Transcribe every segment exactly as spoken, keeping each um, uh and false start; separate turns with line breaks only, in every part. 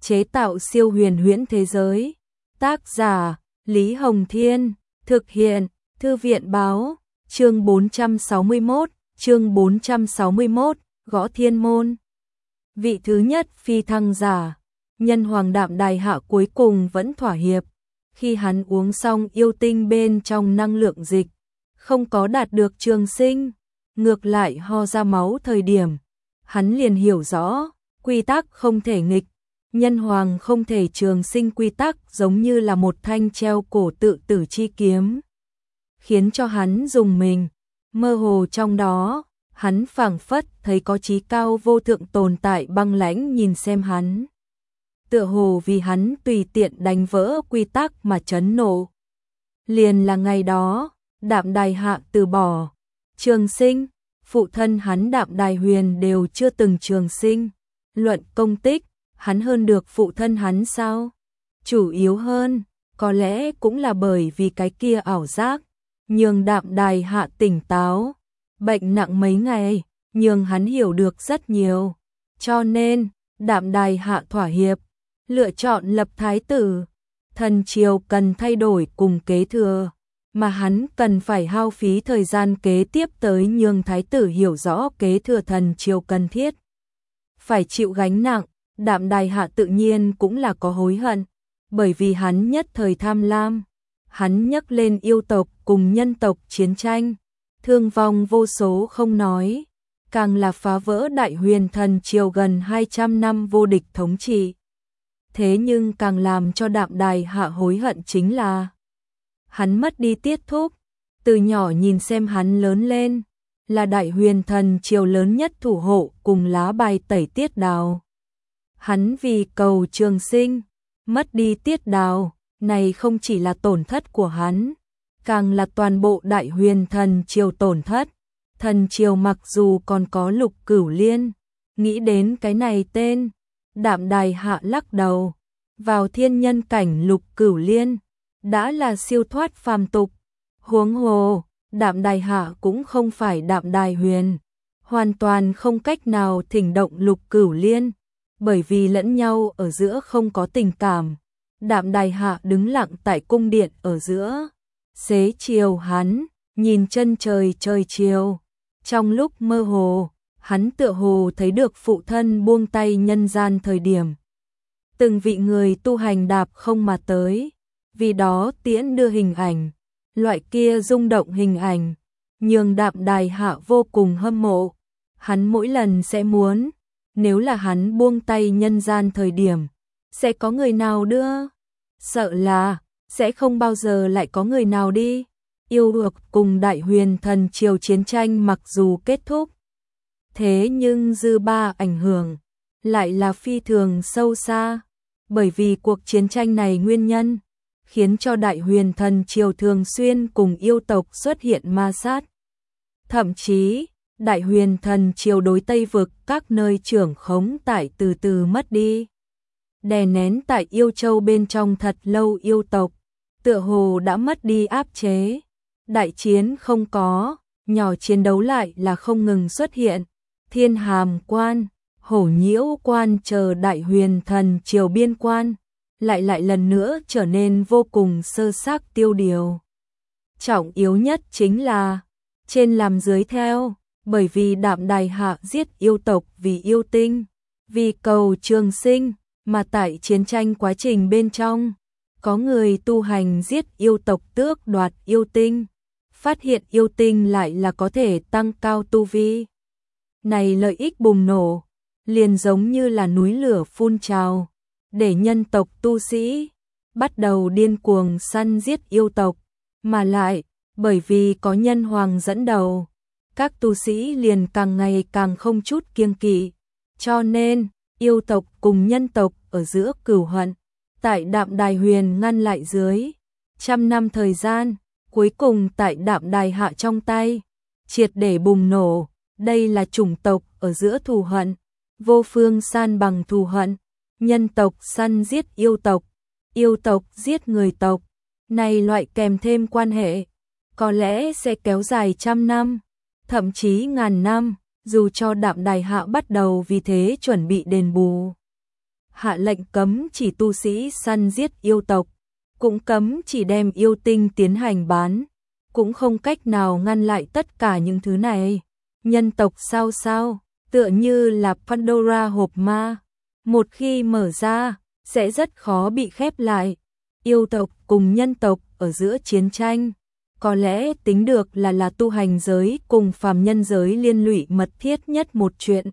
chế tạo siêu huyền huyễn thế giới. Tác giả Lý Hồng Thiên, thực hiện Thư viện Báo, chương bốn trăm sáu mươi mốt, chương bốn trăm sáu mươi mốt, Gõ Thiên Môn. Vị thứ nhất phi thăng giả, Nhân Hoàng Đạm Đài Hạ cuối cùng vẫn thỏa hiệp. Khi hắn uống xong yêu tinh bên trong năng lượng dịch, không có đạt được trường sinh, ngược lại ho ra máu thời điểm, hắn liền hiểu rõ, quy tắc không thể nghịch, Nhân Hoàng không thể trường sinh quy tắc giống như là một thanh treo cổ tự tử chi kiếm, khiến cho hắn dùng mình, mơ hồ trong đó, hắn phảng phất thấy có chí cao vô thượng tồn tại băng lãnh nhìn xem hắn. Tựa hồ vì hắn tùy tiện đánh vỡ quy tắc mà chấn nộ. Liền là ngày đó, Đạm Đài Hạ từ bỏ trường sinh, phụ thân hắn Đạm Đài Huyền đều chưa từng trường sinh. Luận công tích, hắn hơn được phụ thân hắn sao? Chủ yếu hơn, có lẽ cũng là bởi vì cái kia ảo giác, nhường Đạm Đài Hạ tỉnh táo. Bệnh nặng mấy ngày, nhường hắn hiểu được rất nhiều. Cho nên, Đạm Đài Hạ thỏa hiệp, lựa chọn lập thái tử. Thần triều cần thay đổi cùng kế thừa, mà hắn cần phải hao phí thời gian kế tiếp tới nhường thái tử hiểu rõ kế thừa thần triều cần thiết. Phải chịu gánh nặng, Đạm Đài Hạ tự nhiên cũng là có hối hận, bởi vì hắn nhất thời tham lam. Hắn nhắc lên yêu tộc cùng nhân tộc chiến tranh, thương vong vô số không nói, càng là phá vỡ Đại Huyền thần triều gần hai trăm năm vô địch thống trị. Thế nhưng càng làm cho Đạm Đài Hạ hối hận chính là hắn mất đi tiết thúc, từ nhỏ nhìn xem hắn lớn lên, là Đại Huyền thần triều lớn nhất thủ hộ cùng lá bài tẩy Tiết Đào. Hắn vì cầu trường sinh, mất đi Tiết Đào, này không chỉ là tổn thất của hắn, càng là toàn bộ Đại Huyền thần triều tổn thất. Thần triều mặc dù còn có Lục Cửu Liên, nghĩ đến cái này tên, Đạm Đài Hạ lắc đầu, vào thiên nhân cảnh Lục Cửu Liên, đã là siêu thoát phàm tục. Huống hồ, Đạm Đài Hạ cũng không phải Đạm Đài Huyền, hoàn toàn không cách nào thỉnh động Lục Cửu Liên, bởi vì lẫn nhau ở giữa không có tình cảm. Đạm Đài Hạ đứng lặng tại cung điện ở giữa, xế chiều hắn, nhìn chân trời trời chiều. Trong lúc mơ hồ, hắn tựa hồ thấy được phụ thân buông tay nhân gian thời điểm. Từng vị người tu hành đạp không mà tới, vì đó tiễn đưa hình ảnh, loại kia rung động hình ảnh, nhường Đạm Đài Hạ vô cùng hâm mộ. Hắn mỗi lần sẽ muốn, nếu là hắn buông tay nhân gian thời điểm, sẽ có người nào đưa? Sợ là, sẽ không bao giờ lại có người nào đi. Yêu ngược cùng Đại Huyền thần triều chiến tranh mặc dù kết thúc, thế nhưng dư ba ảnh hưởng lại là phi thường sâu xa, bởi vì cuộc chiến tranh này nguyên nhân, khiến cho Đại Huyền thần triều thường xuyên cùng yêu tộc xuất hiện ma sát. Thậm chí, Đại Huyền thần triều đối Tây vực các nơi trưởng khống tại từ từ mất đi. Đè nén tại Yêu Châu bên trong thật lâu yêu tộc, tựa hồ đã mất đi áp chế. Đại chiến không có, nhỏ chiến đấu lại là không ngừng xuất hiện. Thiên Hàm Quan, Hổ Nhiễu Quan chờ Đại Huyền thần triều biên quan, lại lại lần nữa trở nên vô cùng sơ xác tiêu điều. Trọng yếu nhất chính là, trên làm dưới theo, bởi vì Đạm Đài Hạ giết yêu tộc vì yêu tinh, vì cầu trường sinh, mà tại chiến tranh quá trình bên trong, có người tu hành giết yêu tộc tước đoạt yêu tinh, phát hiện yêu tinh lại là có thể tăng cao tu vi. Này lợi ích bùng nổ, liền giống như là núi lửa phun trào, để nhân tộc tu sĩ bắt đầu điên cuồng săn giết yêu tộc, mà lại, bởi vì có Nhân Hoàng dẫn đầu, các tu sĩ liền càng ngày càng không chút kiêng kỵ, cho nên, yêu tộc cùng nhân tộc ở giữa cửu hận, tại Đạm Đài Huyền ngăn lại dưới, trăm năm thời gian, cuối cùng tại Đạm Đài Hạ trong tay, triệt để bùng nổ. Đây là chủng tộc ở giữa thù hận, vô phương san bằng thù hận, nhân tộc săn giết yêu tộc, yêu tộc giết người tộc, này loại kèm thêm quan hệ, có lẽ sẽ kéo dài trăm năm, thậm chí ngàn năm, dù cho Đạm Đài Hạ bắt đầu vì thế chuẩn bị đền bù. hạ lệnh cấm chỉ tu sĩ săn giết yêu tộc, cũng cấm chỉ đem yêu tinh tiến hành bán, cũng không cách nào ngăn lại tất cả những thứ này. Nhân tộc sao sao, tựa như là Pandora hộp ma, một khi mở ra, sẽ rất khó bị khép lại. Yêu tộc cùng nhân tộc ở giữa chiến tranh, có lẽ tính được là là tu hành giới cùng phàm nhân giới liên lụy mật thiết nhất một chuyện.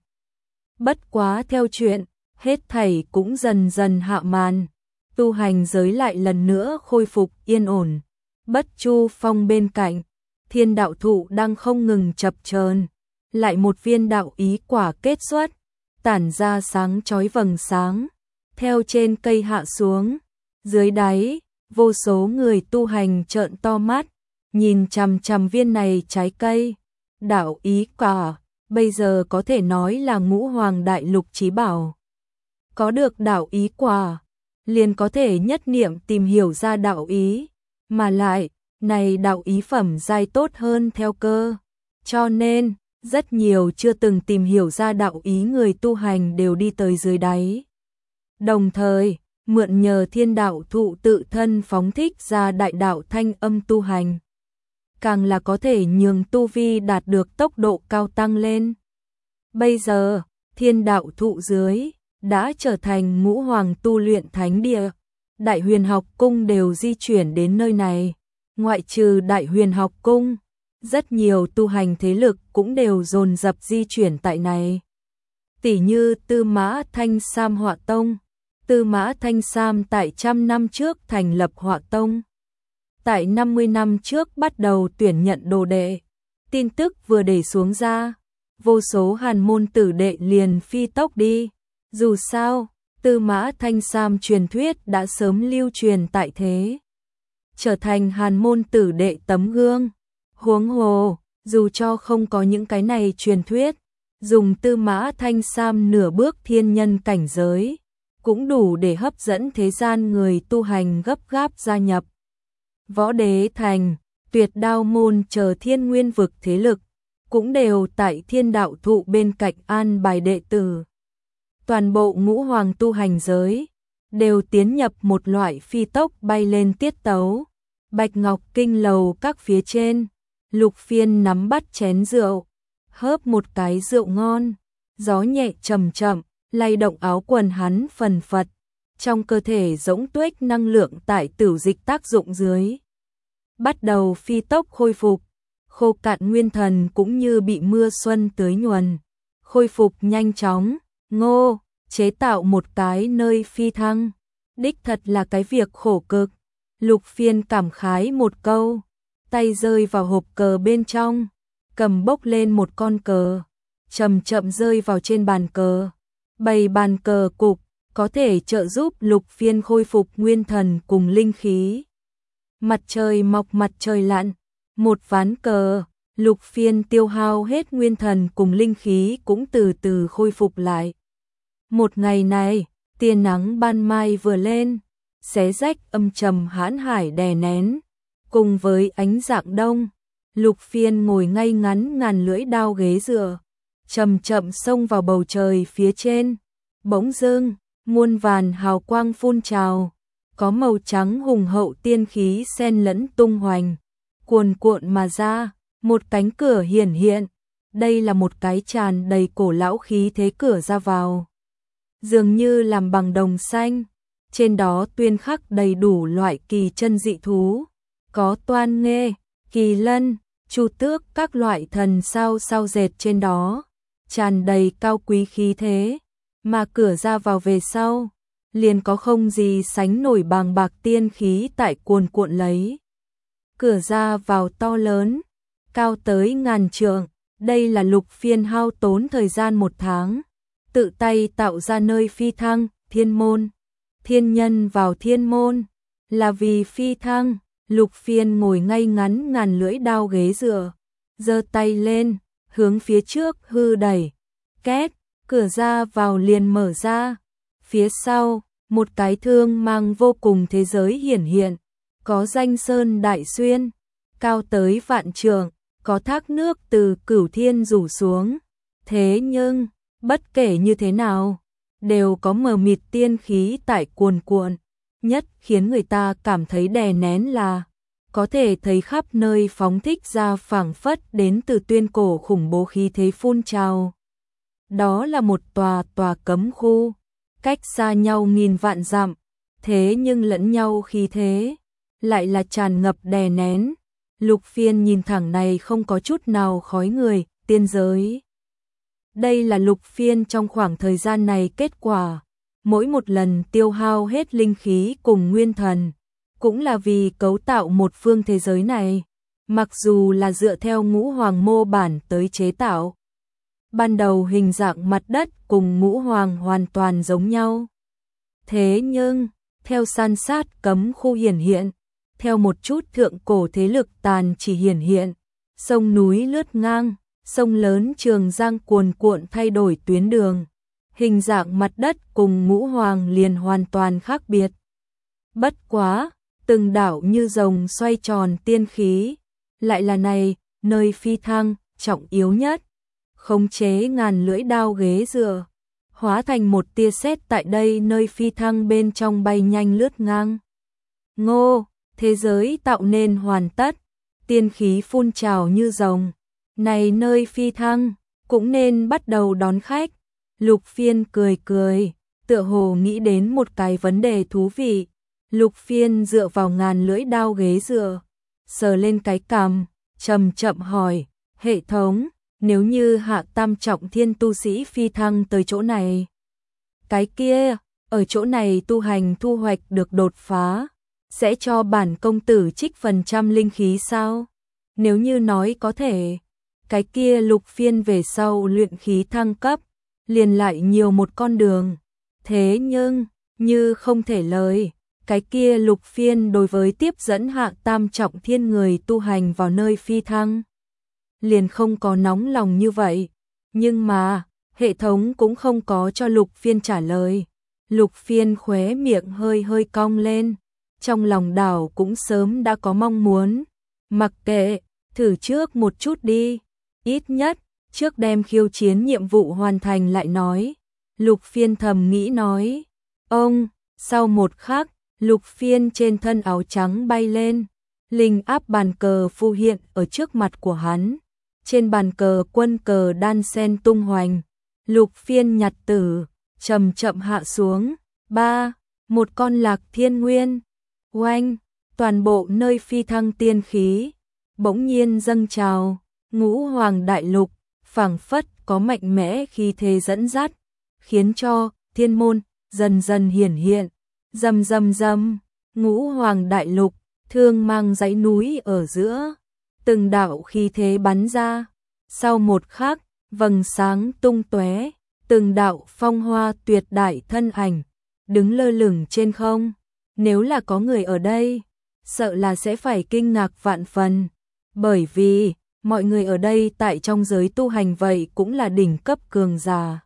Bất quá theo chuyện, hết thảy cũng dần dần hạ màn, tu hành giới lại lần nữa khôi phục yên ổn. Bất Chu Phong bên cạnh, thiên đạo thụ đang không ngừng chập chờn, lại một viên đạo ý quả kết xuất, tản ra sáng chói vầng sáng, theo trên cây hạ xuống, dưới đáy, vô số người tu hành trợn to mắt, nhìn chằm chằm viên này trái cây, đạo ý quả, bây giờ có thể nói là ngũ hoàng đại lục chí bảo. Có được đạo ý quả, liền có thể nhất niệm tìm hiểu ra đạo ý, mà lại, này đạo ý phẩm giai tốt hơn theo cơ. Cho nên, rất nhiều chưa từng tìm hiểu ra đạo ý người tu hành đều đi tới dưới đáy. Đồng thời, mượn nhờ thiên đạo thụ tự thân phóng thích ra đại đạo thanh âm tu hành, càng là có thể nhường tu vi đạt được tốc độ cao tăng lên. Bây giờ, thiên đạo thụ dưới đã trở thành ngũ hoàng tu luyện thánh địa, Đại Huyền Học Cung đều di chuyển đến nơi này. Ngoại trừ Đại Huyền Học Cung, rất nhiều tu hành thế lực cũng đều dồn dập di chuyển tại này. Tỷ như Tư Mã Thanh Sam Họa Tông, Tư Mã Thanh Sam tại trăm năm trước thành lập Họa Tông. Tại năm mươi năm trước bắt đầu tuyển nhận đồ đệ, tin tức vừa để xuống ra, vô số hàn môn tử đệ liền phi tốc đi. Dù sao, Tư Mã Thanh Sam truyền thuyết đã sớm lưu truyền tại thế, trở thành hàn môn tử đệ tấm gương. Huống hồ, dù cho không có những cái này truyền thuyết, dùng Tư Mã Thanh Sam nửa bước thiên nhân cảnh giới, cũng đủ để hấp dẫn thế gian người tu hành gấp gáp gia nhập. Võ Đế Thành, Tuyệt Đao Môn chờ thiên nguyên vực thế lực, cũng đều tại thiên đạo thụ bên cạnh an bài đệ tử. Toàn bộ ngũ hoàng tu hành giới, đều tiến nhập một loại phi tốc bay lên tiết tấu. Bạch Ngọc Kinh lầu các phía trên, Lục Phiên nắm bắt chén rượu, hớp một cái rượu ngon, gió nhẹ chậm chậm, lay động áo quần hắn phần phật, trong cơ thể rỗng tuếch năng lượng tại tửu dịch tác dụng dưới, bắt đầu phi tốc khôi phục, khô cạn nguyên thần cũng như bị mưa xuân tưới nhuần, khôi phục nhanh chóng. Ngô, chế tạo một cái nơi phi thăng, đích thật là cái việc khổ cực. Lục Phiên cảm khái một câu, tay rơi vào hộp cờ bên trong, cầm bốc lên một con cờ, chậm chậm rơi vào trên bàn cờ. Bày bàn cờ cục, có thể trợ giúp Lục Phiên khôi phục nguyên thần cùng linh khí. Mặt trời mọc mặt trời lặn, một ván cờ, Lục Phiên tiêu hao hết nguyên thần cùng linh khí cũng từ từ khôi phục lại. Một ngày này, tia nắng ban mai vừa lên, xé rách âm trầm hãn hải đè nén, cùng với ánh rạng đông, Lục Phiên ngồi ngay ngắn ngàn lưỡi đao ghế dựa, chậm chậm xông vào bầu trời phía trên. Bỗng dưng, muôn vàn hào quang phun trào, có màu trắng hùng hậu tiên khí xen lẫn tung hoành, cuồn cuộn mà ra, một cánh cửa hiển hiện. Đây là một cái tràn đầy cổ lão khí thế cửa ra vào, dường như làm bằng đồng xanh, trên đó tuyên khắc đầy đủ loại kỳ chân dị thú, có toan nghê, kỳ lân, chu tước, các loại thần sao sao dệt trên đó, tràn đầy cao quý khí thế, mà cửa ra vào về sau, liền có không gì sánh nổi bàng bạc tiên khí tại cuồn cuộn lấy. Cửa ra vào to lớn, cao tới ngàn trượng, đây là Lục Phiên hao tốn thời gian một tháng, tự tay tạo ra nơi phi thăng, thiên môn. Thiên nhân vào thiên môn, là vì phi thăng. Lục Phiên ngồi ngay ngắn ngàn lưỡi đao ghế dựa, giơ tay lên, hướng phía trước hư đẩy, két, cửa ra vào liền mở ra. Phía sau, một cái thương mang vô cùng thế giới hiển hiện, có danh sơn đại xuyên, cao tới vạn trượng, có thác nước từ cửu thiên rủ xuống. Thế nhưng, bất kể như thế nào, đều có mờ mịt tiên khí tại cuồn cuộn, nhất khiến người ta cảm thấy đè nén là có thể thấy khắp nơi phóng thích ra phảng phất đến từ tuyên cổ khủng bố khí thế phun trào. Đó là một tòa tòa cấm khu, cách xa nhau nghìn vạn dặm, thế nhưng lẫn nhau khí thế lại là tràn ngập đè nén. Lục Phiên nhìn thẳng này không có chút nào khói người, tiên giới. Đây là Lục Phiên trong khoảng thời gian này kết quả, mỗi một lần tiêu hao hết linh khí cùng nguyên thần, cũng là vì cấu tạo một phương thế giới này, mặc dù là dựa theo ngũ hoàng mô bản tới chế tạo. Ban đầu hình dạng mặt đất cùng ngũ hoàng hoàn toàn giống nhau. Thế nhưng, theo san sát cấm khu hiển hiện, theo một chút thượng cổ thế lực tàn chỉ hiển hiện, sông núi lướt ngang, sông lớn Trường Giang cuồn cuộn thay đổi tuyến đường, hình dạng mặt đất cùng ngũ hoàng liền hoàn toàn khác biệt. Bất quá, từng đảo như rồng xoay tròn tiên khí, lại là này, nơi phi thăng, trọng yếu nhất, khống chế ngàn lưỡi đao ghế dựa, hóa thành một tia sét tại đây nơi phi thăng bên trong bay nhanh lướt ngang. Ngô, thế giới tạo nên hoàn tất, tiên khí phun trào như rồng, này nơi phi thăng, cũng nên bắt đầu đón khách. Lục Phiên cười cười, tựa hồ nghĩ đến một cái vấn đề thú vị. Lục Phiên dựa vào ngàn lưỡi đao ghế dựa, sờ lên cái cằm, chậm chậm hỏi, hệ thống, nếu như hạ tam trọng thiên tu sĩ phi thăng tới chỗ này, cái kia, ở chỗ này tu hành thu hoạch được đột phá, sẽ cho bản công tử trích phần trăm linh khí sao? Nếu như nói có thể, cái kia Lục Phiên về sau luyện khí thăng cấp, liền lại nhiều một con đường. Thế nhưng, như không thể lời, cái kia Lục Phiên đối với tiếp dẫn hạ tam trọng thiên người tu hành vào nơi phi thăng, liền không có nóng lòng như vậy. Nhưng mà, hệ thống cũng không có cho Lục Phiên trả lời. Lục Phiên khóe miệng hơi hơi cong lên, trong lòng đảo cũng sớm đã có mong muốn. Mặc kệ, thử trước một chút đi, ít nhất, trước đem khiêu chiến nhiệm vụ hoàn thành lại nói. Lục Phiên thầm nghĩ nói. Ông, sau một khắc, Lục Phiên trên thân áo trắng bay lên, linh áp bàn cờ phù hiện ở trước mặt của hắn. Trên bàn cờ quân cờ đan sen tung hoành, Lục Phiên nhặt tử, chậm chậm hạ xuống. Ba, một con lạc thiên nguyên. Oanh, toàn bộ nơi phi thăng tiên khí bỗng nhiên dâng trào, ngũ hoàng đại lục phảng phất có mạnh mẽ khí thế dẫn dắt, khiến cho thiên môn dần dần hiển hiện. Rầm rầm rầm, ngũ hoàng đại lục thương mang dãy núi ở giữa, từng đạo khí thế bắn ra. Sau một khắc, vầng sáng tung tóe, từng đạo phong hoa tuyệt đại thân ảnh đứng lơ lửng trên không. Nếu là có người ở đây, sợ là sẽ phải kinh ngạc vạn phần, bởi vì mọi người ở đây tại trong giới tu hành vậy cũng là đỉnh cấp cường giả.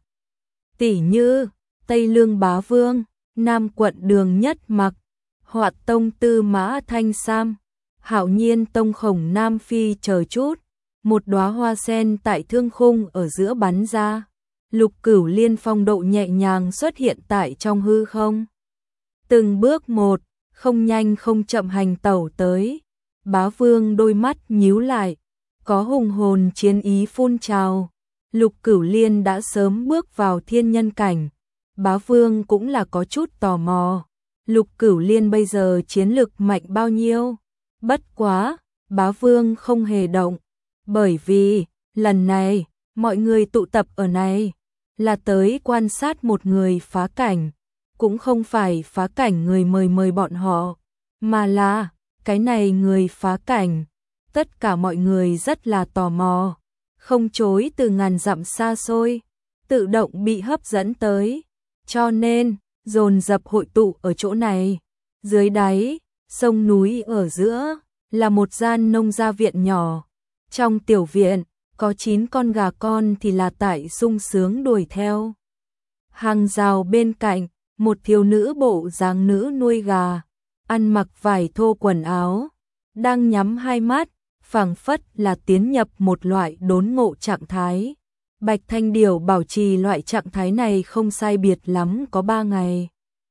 Tỷ như Tây Lương Bá Vương, Nam Quận Đường Nhất Mặc, Hoạt Tông Tư Mã Thanh Sam, Hạo Nhiên Tông Khổng Nam Phi chờ chút. Một đóa hoa sen tại thương khung ở giữa bắn ra, Lục Cửu Liên phong độ nhẹ nhàng xuất hiện tại trong hư không. Từng bước một, không nhanh không chậm hành tẩu tới. Bá Vương đôi mắt nhíu lại, có hùng hồn chiến ý phun trào. Lục Cửu Liên đã sớm bước vào thiên nhân cảnh, Bá Vương cũng là có chút tò mò. Lục Cửu Liên bây giờ chiến lực mạnh bao nhiêu? Bất quá, Bá Vương không hề động, bởi vì lần này mọi người tụ tập ở này là tới quan sát một người phá cảnh, cũng không phải phá cảnh người mời mời bọn họ, mà là cái này người phá cảnh. Tất cả mọi người rất là tò mò, không chối từ ngàn dặm xa xôi, tự động bị hấp dẫn tới, cho nên dồn dập hội tụ ở chỗ này. Dưới đáy sông núi ở giữa là một gian nông gia viện nhỏ, trong tiểu viện có chín con gà con thì là tại sung sướng đuổi theo. Hàng rào bên cạnh, một thiếu nữ bộ dáng nữ nuôi gà, ăn mặc vải thô quần áo, đang nhắm hai mắt, phảng phất là tiến nhập một loại đốn ngộ trạng thái. Bạch Thanh Điểu bảo trì loại trạng thái này không sai biệt lắm có ba ngày.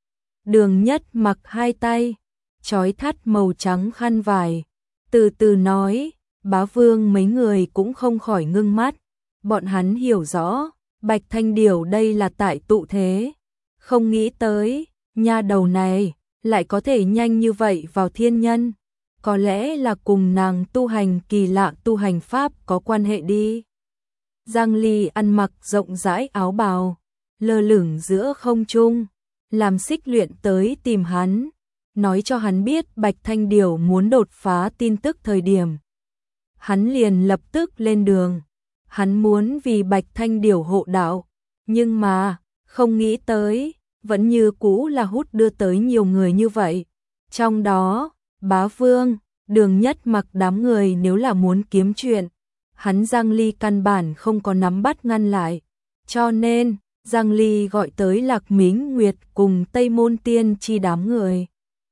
Đường Nhất mặc hai tay, trói thắt màu trắng khăn vải, từ từ nói, bá vương mấy người cũng không khỏi ngưng mắt, bọn hắn hiểu rõ, Bạch Thanh Điểu đây là tại tụ thế, không nghĩ tới, nha đầu này, lại có thể nhanh như vậy vào thiên nhân, có lẽ là cùng nàng tu hành kỳ lạ tu hành pháp có quan hệ đi. Giang Ly ăn mặc rộng rãi áo bào, lơ lửng giữa không trung, làm Xích Luyện tới tìm hắn, nói cho hắn biết Bạch Thanh Điểu muốn đột phá tin tức thời điểm. Hắn liền lập tức lên đường, hắn muốn vì Bạch Thanh Điểu hộ đạo, nhưng mà, không nghĩ tới, vẫn như cũ là hút đưa tới nhiều người như vậy. Trong đó, Bá Vương, Đường Nhất mặc đám người nếu là muốn kiếm chuyện, hắn Giang Ly căn bản không có nắm bắt ngăn lại. Cho nên, Giang Ly gọi tới Lạc Mính Nguyệt cùng Tây Môn Tiên chi đám người.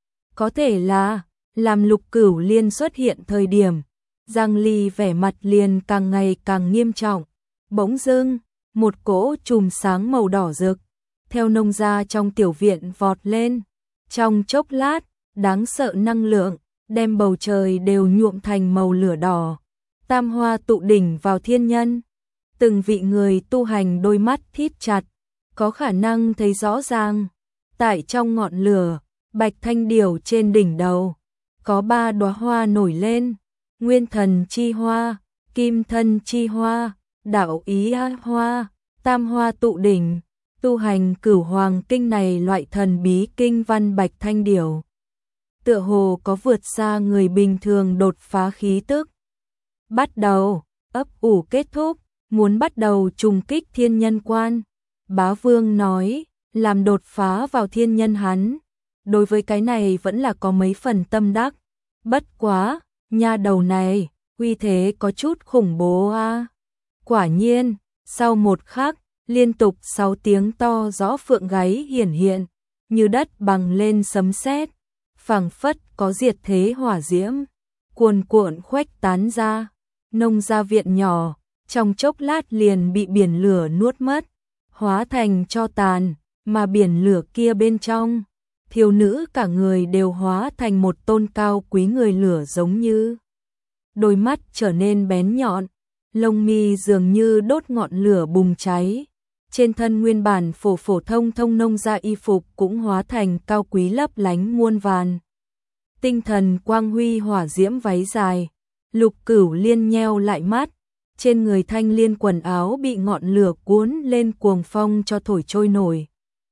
Có thể là, làm Lục Cửu Liên xuất hiện thời điểm, Giang Ly vẻ mặt liền càng ngày càng nghiêm trọng. Bỗng dưng, một cỗ chùm sáng màu đỏ rực, theo nông gia trong tiểu viện vọt lên. Trong chốc lát, đáng sợ năng lượng, đem bầu trời đều nhuộm thành màu lửa đỏ. Tam hoa tụ đỉnh vào thiên nhân. Từng vị người tu hành đôi mắt thít chặt, có khả năng thấy rõ ràng. Tại trong ngọn lửa, Bạch Thanh Điểu trên đỉnh đầu, có ba đóa hoa nổi lên. Nguyên thần chi hoa, kim thân chi hoa, đạo ý hoa, tam hoa tụ đỉnh. Tu hành Cửu Hoàng Kinh này loại thần bí kinh văn Bạch Thanh Điểu, tựa hồ có vượt xa người bình thường đột phá khí tức. Bắt đầu, ấp ủ kết thúc, muốn bắt đầu trùng kích thiên nhân quan. Bá Vương nói, làm đột phá vào thiên nhân hắn, đối với cái này vẫn là có mấy phần tâm đắc. Bất quá, nha đầu này, uy thế có chút khủng bố a. Quả nhiên, sau một khắc, liên tục sáu tiếng to rõ phượng gáy hiển hiện, như đất bằng lên sấm sét, phảng phất có diệt thế hỏa diễm, cuồn cuộn khuếch tán ra. Nông gia viện nhỏ, trong chốc lát liền bị biển lửa nuốt mất, hóa thành tro tàn, mà biển lửa kia bên trong, thiếu nữ cả người đều hóa thành một tôn cao quý người lửa giống như. Đôi mắt trở nên bén nhọn, lông mi dường như đốt ngọn lửa bùng cháy. Trên thân nguyên bản phổ phổ thông thông nông gia y phục cũng hóa thành cao quý lấp lánh muôn vàn. Tinh thần quang huy hỏa diễm váy dài, Lục Cửu Liên nheo lại mắt, trên người Thanh Liên quần áo bị ngọn lửa cuốn lên cuồng phong cho thổi trôi nổi.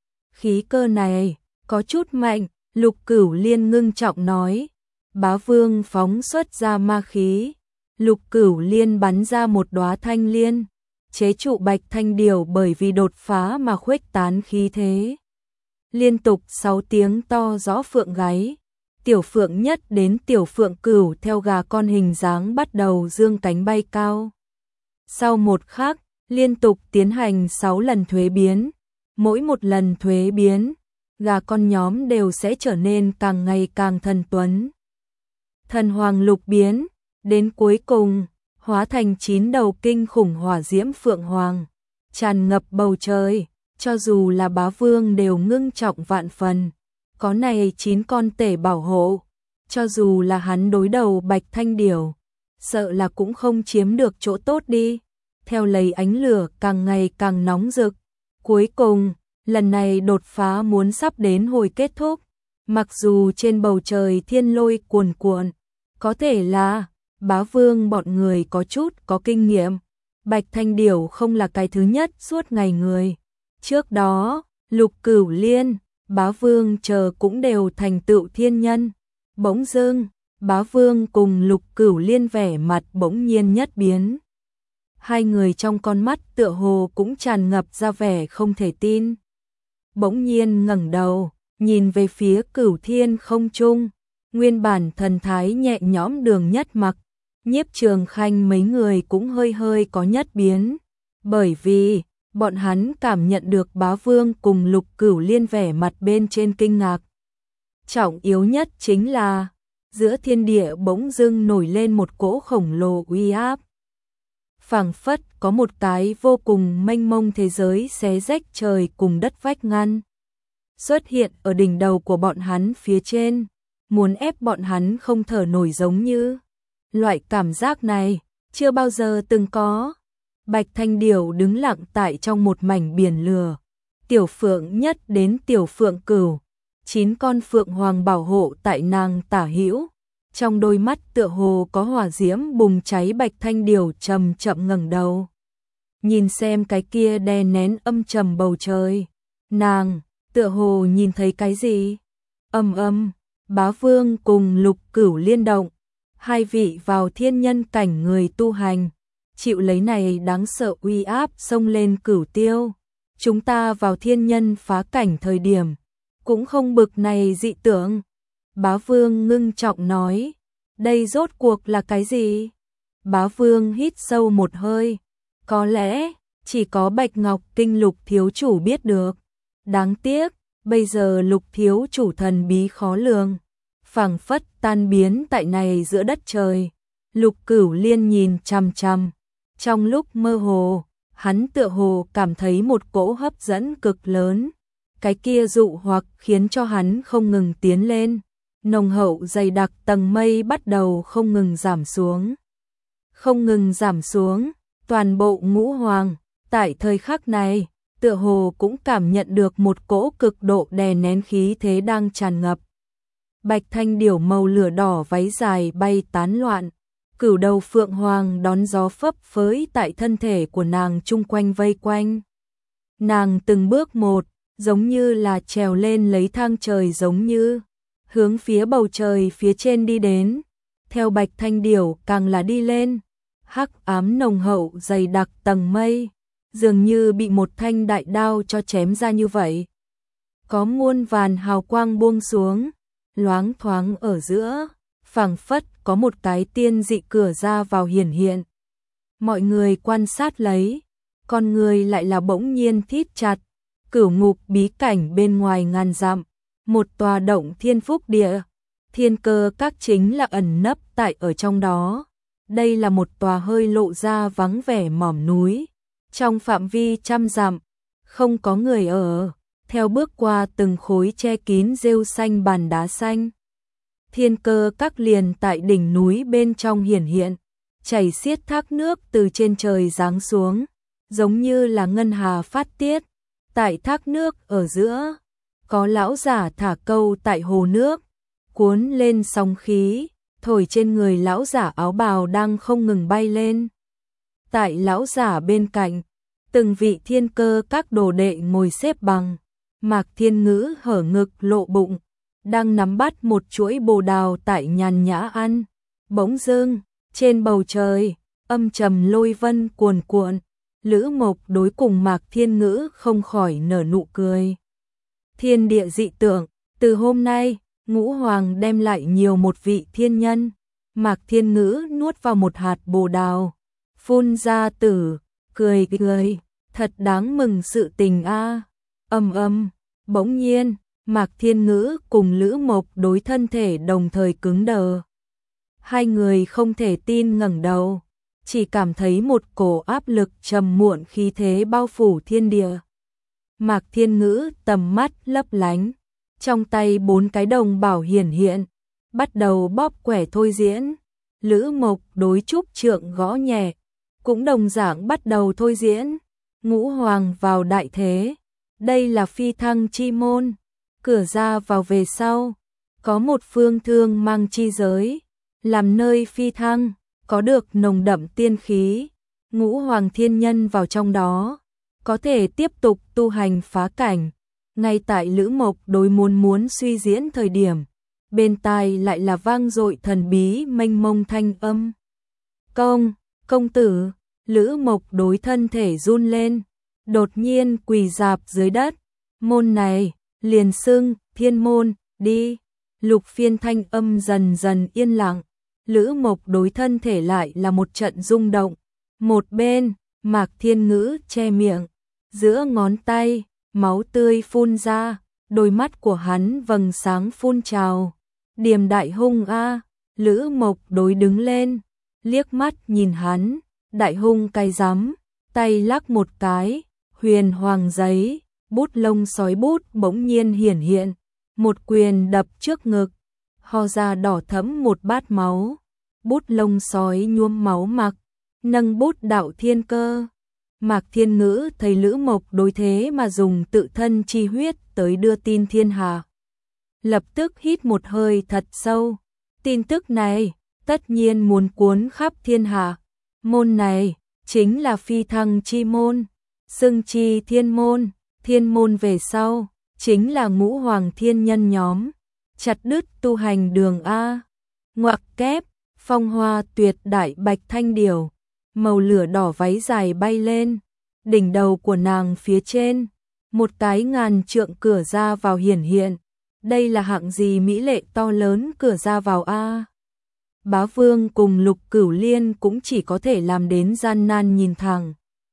Khí cơ này, có chút mạnh, Lục Cửu Liên ngưng trọng nói. Bá Vương phóng xuất ra ma khí, Lục Cửu Liên bắn ra một đóa thanh liên, chế trụ Bạch Thanh Điểu bởi vì đột phá mà khuếch tán khí thế. Liên tục sáu tiếng to rõ phượng gáy, tiểu phượng nhất đến tiểu phượng cửu theo gà con hình dáng bắt đầu dương cánh bay cao. Sau một khắc, liên tục tiến hành sáu lần thuế biến, mỗi một lần thuế biến, gà con nhóm đều sẽ trở nên càng ngày càng thần tuấn. Thần hoàng lục biến, đến cuối cùng, hóa thành chín đầu kinh khủng hỏa diễm phượng hoàng, tràn ngập bầu trời, cho dù là Bá Vương đều ngưng trọng vạn phần. Có này chín con tể bảo hộ, cho dù là hắn đối đầu Bạch Thanh Điểu, sợ là cũng không chiếm được chỗ tốt đi. Theo lấy ánh lửa càng ngày càng nóng rực, cuối cùng, lần này đột phá muốn sắp đến hồi kết thúc. Mặc dù trên bầu trời thiên lôi cuồn cuộn, có thể là Bá Vương bọn người có chút có kinh nghiệm, Bạch Thanh Điểu không là cái thứ nhất suốt ngày người. Trước đó, Lục Cửu Liên, Bá Vương chờ cũng đều thành tựu thiên nhân. Bỗng dưng, Bá Vương cùng Lục Cửu Liên vẻ mặt bỗng nhiên nhất biến. Hai người trong con mắt tựa hồ cũng tràn ngập ra vẻ không thể tin. Bỗng nhiên ngẩng đầu, nhìn về phía Cửu Thiên không trung, nguyên bản thần thái nhẹ nhõm Đường Nhất Mặc, Nhiếp Trường Khanh mấy người cũng hơi hơi có nhất biến, bởi vì bọn hắn cảm nhận được Bá Vương cùng Lục Cửu Liên vẻ mặt bên trên kinh ngạc. Trọng yếu nhất chính là, giữa thiên địa bỗng dưng nổi lên một cỗ khổng lồ uy áp. phảng phất có một cái vô cùng mênh mông thế giới xé rách trời cùng đất vách ngăn. Xuất hiện ở đỉnh đầu của bọn hắn phía trên, muốn ép bọn hắn không thở nổi giống như. Loại cảm giác này, chưa bao giờ từng có. Bạch Thanh Điểu đứng lặng tại trong một mảnh biển lửa. Tiểu Phượng Nhất đến Tiểu Phượng Cửu, chín con phượng hoàng bảo hộ tại nàng tả hữu. Trong đôi mắt tựa hồ có hỏa diễm bùng cháy. Bạch Thanh Điểu chậm chậm ngẩng đầu, nhìn xem cái kia đè nén âm trầm bầu trời. Nàng tựa hồ nhìn thấy cái gì? Ầm ầm, Bá Vương cùng Lục Cửu liên động, hai vị vào thiên nhân cảnh người tu hành, chịu lấy này đáng sợ uy áp xông lên Cửu Tiêu. Chúng ta vào thiên nhân phá cảnh thời điểm, cũng không bực này dị tưởng. Bá Vương ngưng trọng nói, đây rốt cuộc là cái gì? Bá Vương hít sâu một hơi, có lẽ chỉ có Bạch Ngọc Kinh Lục thiếu chủ biết được. Đáng tiếc, bây giờ Lục thiếu chủ thần bí khó lường, phảng phất tan biến tại này giữa đất trời. Lục Cửu Liên nhìn chằm chằm, trong lúc mơ hồ, hắn tựa hồ cảm thấy một cỗ hấp dẫn cực lớn. Cái kia dụ hoặc khiến cho hắn không ngừng tiến lên. Nồng hậu dày đặc tầng mây bắt đầu không ngừng giảm xuống. Không ngừng giảm xuống, toàn bộ ngũ hoàng, tại thời khắc này, tựa hồ cũng cảm nhận được một cỗ cực độ đè nén khí thế đang tràn ngập. Bạch Thanh Điểu màu lửa đỏ váy dài bay tán loạn, cửu đầu phượng hoàng đón gió phấp phới tại thân thể của nàng chung quanh vây quanh. Nàng từng bước một, giống như là trèo lên lấy thang trời giống như, hướng phía bầu trời phía trên đi đến. Theo Bạch Thanh Điểu càng là đi lên, hắc ám nồng hậu dày đặc tầng mây, dường như bị một thanh đại đao cho chém ra như vậy. Có muôn vàn hào quang buông xuống, loáng thoáng ở giữa, phảng phất có một cái tiên dị cửa ra vào hiển hiện. Mọi người quan sát lấy, con người lại là bỗng nhiên thít chặt. Cửu ngục bí cảnh bên ngoài ngàn dặm, một tòa động thiên phúc địa, thiên cơ các chính là ẩn nấp tại ở trong đó. Đây là một tòa hơi lộ ra vắng vẻ mỏm núi, trong phạm vi trăm dặm, không có người ở. Theo bước qua từng khối che kín rêu xanh bàn đá xanh, thiên cơ các liền tại đỉnh núi bên trong hiển hiện, chảy xiết thác nước từ trên trời giáng xuống, giống như là ngân hà phát tiết. Tại thác nước ở giữa, có lão giả thả câu tại hồ nước, cuốn lên sóng khí, thổi trên người lão giả áo bào đang không ngừng bay lên. Tại lão giả bên cạnh, từng vị thiên cơ các đồ đệ ngồi xếp bằng, Mạc Thiên Ngữ hở ngực lộ bụng, đang nắm bắt một chuỗi bồ đào tại nhàn nhã ăn. Bỗng dưng, trên bầu trời, âm trầm lôi vân cuồn cuộn. Lữ Mộc đối cùng Mạc Thiên Ngữ không khỏi nở nụ cười. Thiên địa dị tượng, từ hôm nay, Ngũ Hoàng đem lại nhiều một vị thiên nhân. Mạc Thiên Ngữ nuốt vào một hạt bồ đào, phun ra tử, cười cười, thật đáng mừng sự tình a. Âm âm, bỗng nhiên, Mạc Thiên Ngữ cùng Lữ Mộc đối thân thể đồng thời cứng đờ. Hai người không thể tin ngẩng đầu, chỉ cảm thấy một cổ áp lực trầm muộn khí thế bao phủ thiên địa. Mạc Thiên Ngữ tầm mắt lấp lánh, trong tay bốn cái đồng bảo hiển hiện, bắt đầu bóp quẻ thôi diễn. Lữ Mộc đối trúc trượng gõ nhẹ, cũng đồng dạng bắt đầu thôi diễn. Ngũ Hoàng vào đại thế, đây là phi thăng chi môn, cửa ra vào về sau, có một phương thương mang chi giới, làm nơi phi thăng, có được nồng đậm tiên khí, Ngũ Hoàng thiên nhân vào trong đó, có thể tiếp tục tu hành phá cảnh. Ngay tại Lữ Mộc đối muốn muốn suy diễn thời điểm, bên tai lại là vang dội thần bí mênh mông thanh âm. Công, công tử, Lữ Mộc đối thân thể run lên, đột nhiên quỳ rạp dưới đất. Môn này, liền xưng, thiên môn, đi. Lục Phiên thanh âm dần dần yên lặng, Lữ Mộc đối thân thể lại là một trận rung động. Một bên, Mạc Thiên Ngữ che miệng, giữa ngón tay, máu tươi phun ra, đôi mắt của hắn vầng sáng phun trào. Điềm đại hung a. Lữ Mộc đối đứng lên, liếc mắt nhìn hắn, đại hung cái rắm, tay lắc một cái, huyền hoàng giấy, bút lông sói bút bỗng nhiên hiển hiện, một quyền đập trước ngực, ho ra đỏ thẫm một bát máu, bút lông sói nhuốm máu mặc, nâng bút đạo thiên cơ. Mạc Thiên Ngữ thấy Lữ Mộc đối thế mà dùng tự thân chi huyết tới đưa tin thiên hạ. Lập tức hít một hơi thật sâu, tin tức này tất nhiên muốn cuốn khắp thiên hạ. Môn này chính là phi thăng chi môn, xưng chi thiên môn, thiên môn về sau chính là ngũ hoàng thiên nhân nhóm, chặt đứt tu hành đường A. Ngoặc kép, phong hoa tuyệt đại bạch thanh điểu, màu lửa đỏ váy dài bay lên, đỉnh đầu của nàng phía trên, một cái ngàn trượng cửa ra vào hiển hiện. Đây là hạng gì mỹ lệ to lớn cửa ra vào A. Bá Vương cùng Lục Cửu Liên cũng chỉ có thể làm đến gian nan nhìn thẳng.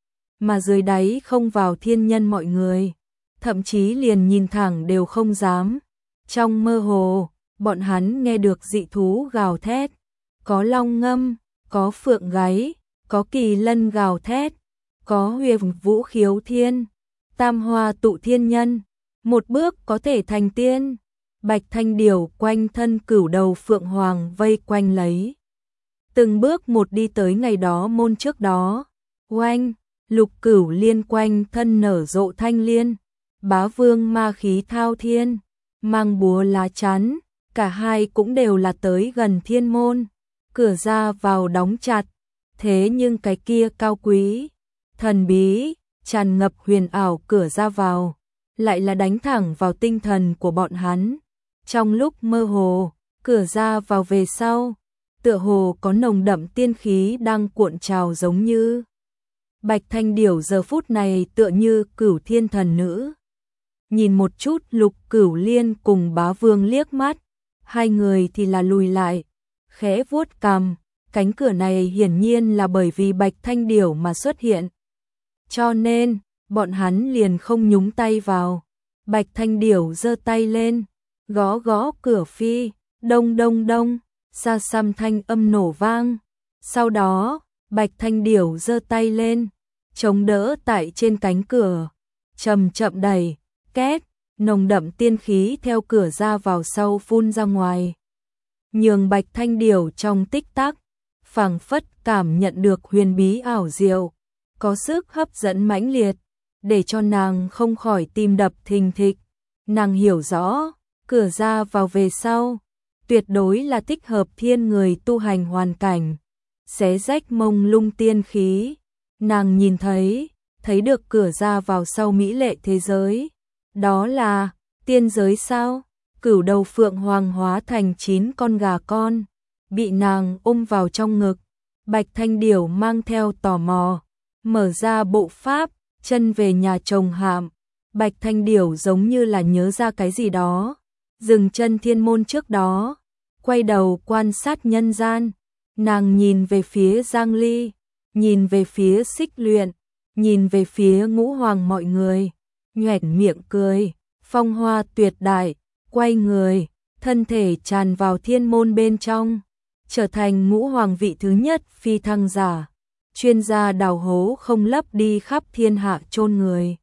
Mà dưới đáy không vào thiên nhân mọi người, thậm chí liền nhìn thẳng đều không dám. Trong mơ hồ, bọn hắn nghe được dị thú gào thét, có long ngâm, có phượng gáy, có kỳ lân gào thét, có huyền vũ khiếu thiên, tam hoa tụ thiên nhân, một bước có thể thành tiên. Bạch thanh điểu quanh thân cửu đầu phượng hoàng vây quanh lấy, từng bước một đi tới ngày đó môn trước đó. Oanh, Lục Cửu Liên quanh thân nở rộ thanh liên, Bá Vương ma khí thao thiên, mang búa lá chắn, cả hai cũng đều là tới gần thiên môn, cửa ra vào đóng chặt. Thế nhưng cái kia cao quý, thần bí, tràn ngập huyền ảo cửa ra vào, lại là đánh thẳng vào tinh thần của bọn hắn. Trong lúc mơ hồ, cửa ra vào về sau, tựa hồ có nồng đậm tiên khí đang cuộn trào giống như. Bạch thanh điểu giờ phút này tựa như cửu thiên thần nữ. Nhìn một chút Lục Cửu Liên cùng Bá Vương liếc mắt, hai người thì là lùi lại, khẽ vuốt cằm. Cánh cửa này hiển nhiên là bởi vì Bạch thanh điểu mà xuất hiện, cho nên bọn hắn liền không nhúng tay vào. Bạch thanh điểu giơ tay lên, gõ gõ cửa phi, đông đông đông, xa xăm thanh âm nổ vang. Sau đó, Bạch thanh điểu giơ tay lên, chống đỡ tại trên cánh cửa, chậm chậm đẩy, két, nồng đậm tiên khí theo cửa ra vào sau phun ra ngoài. Nhường Bạch thanh điểu trong tích tắc, phảng phất cảm nhận được huyền bí ảo diệu, có sức hấp dẫn mãnh liệt, để cho nàng không khỏi tim đập thình thịch. Nàng hiểu rõ, cửa ra vào về sau, tuyệt đối là thích hợp thiên người tu hành hoàn cảnh, xé rách mông lung tiên khí. Nàng nhìn thấy, thấy được cửa ra vào sau mỹ lệ thế giới, đó là tiên giới sao? Cửu đầu phượng hoàng hóa thành chín con gà con, bị nàng ôm vào trong ngực. Bạch thanh điểu mang theo tò mò, mở ra bộ pháp, chân về nhà chồng hạm. Bạch thanh điểu giống như là nhớ ra cái gì đó, dừng chân thiên môn trước đó, quay đầu quan sát nhân gian. Nàng nhìn về phía Giang Ly, nhìn về phía Xích Luyện, nhìn về phía ngũ hoàng mọi người, nhoẻn miệng cười, phong hoa tuyệt đại, quay người, thân thể tràn vào thiên môn bên trong, trở thành ngũ hoàng vị thứ nhất phi thăng giả, chuyên gia đào hố không lấp đi khắp thiên hạ chôn người.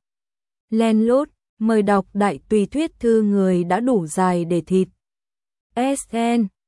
Len lút, mời đọc đại tùy thuyết thư người đã đủ dài để thịt. ét en